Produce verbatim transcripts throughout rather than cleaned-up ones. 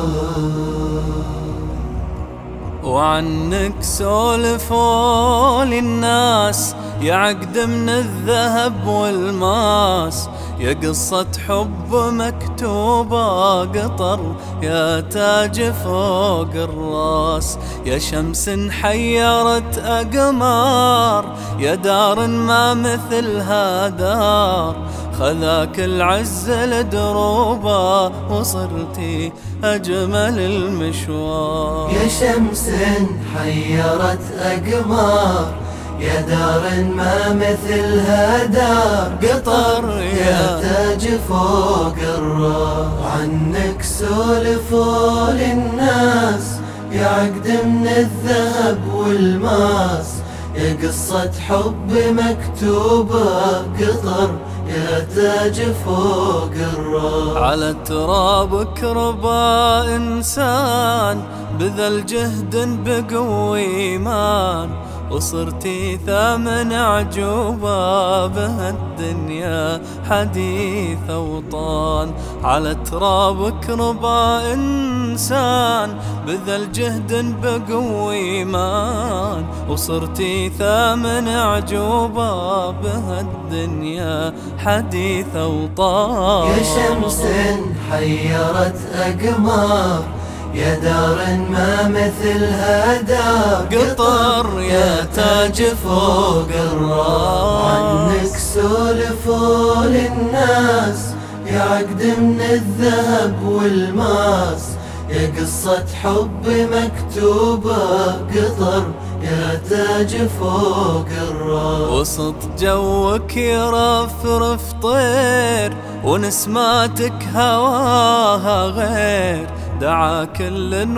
وعنك سولفوا للناس يا عقد من الذهب والماس، يا قصة حب مكتوبة قطر، يا تاج فوق الراس، يا شمس حيرت أقمار، يا دار ما مثلها دار، خذاك العز لدروبه وصرتي أجمل المشوار. يا شمس حيرت أقمار، يا دار ما مثلها دار قطر، يا تاج فوق الراس. عنك سولفوا للناس يا عقد من الذهب والماس، يا قصة حب مكتوبة قطر، يا تاج فوق الراس. على ترابك ربى إنسان بذل جهد بقوة إيمان، وصرتي ثامن عجوبة بهالدنيا حديث أوطان. على ترابك ربى إنسان بذل جهد بقوة إيمان، وصرتي ثامن عجوبة بهالدنيا حديث أوطان. يا شمس حيرت أقمار، يا دار ما مثلها دار قطر، يا تاج فوق الراس. عنك سولفوا للناس يا عقد من الذهب والماس، يا قصة حب مكتوبة قطر، يا تاج فوق الراس. وسط جوك يرفرف طير، ونسماتك هواها غير، دعا كل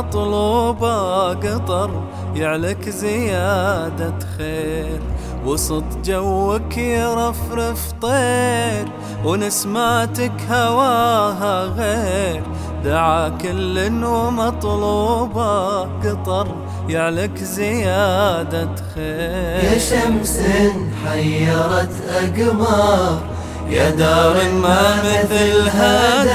ومطلوبة قطر، يعلك زيادة خير. وسط جوك يرفرف طير، ونسماتك هواها غير، دعا كل ومطلوبة قطر، يعلك زيادة خير. يا شمس حيرت أقمار، يا دار ما مثلها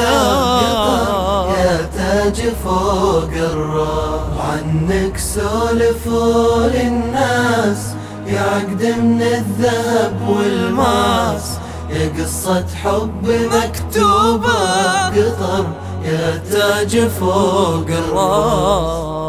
دار، يا تاج فوق الراس. عنك سولفوا للناس يا عقد من الذهب والماس، يا قصة حب مكتوبة قطر، يا تاج فوق الراس.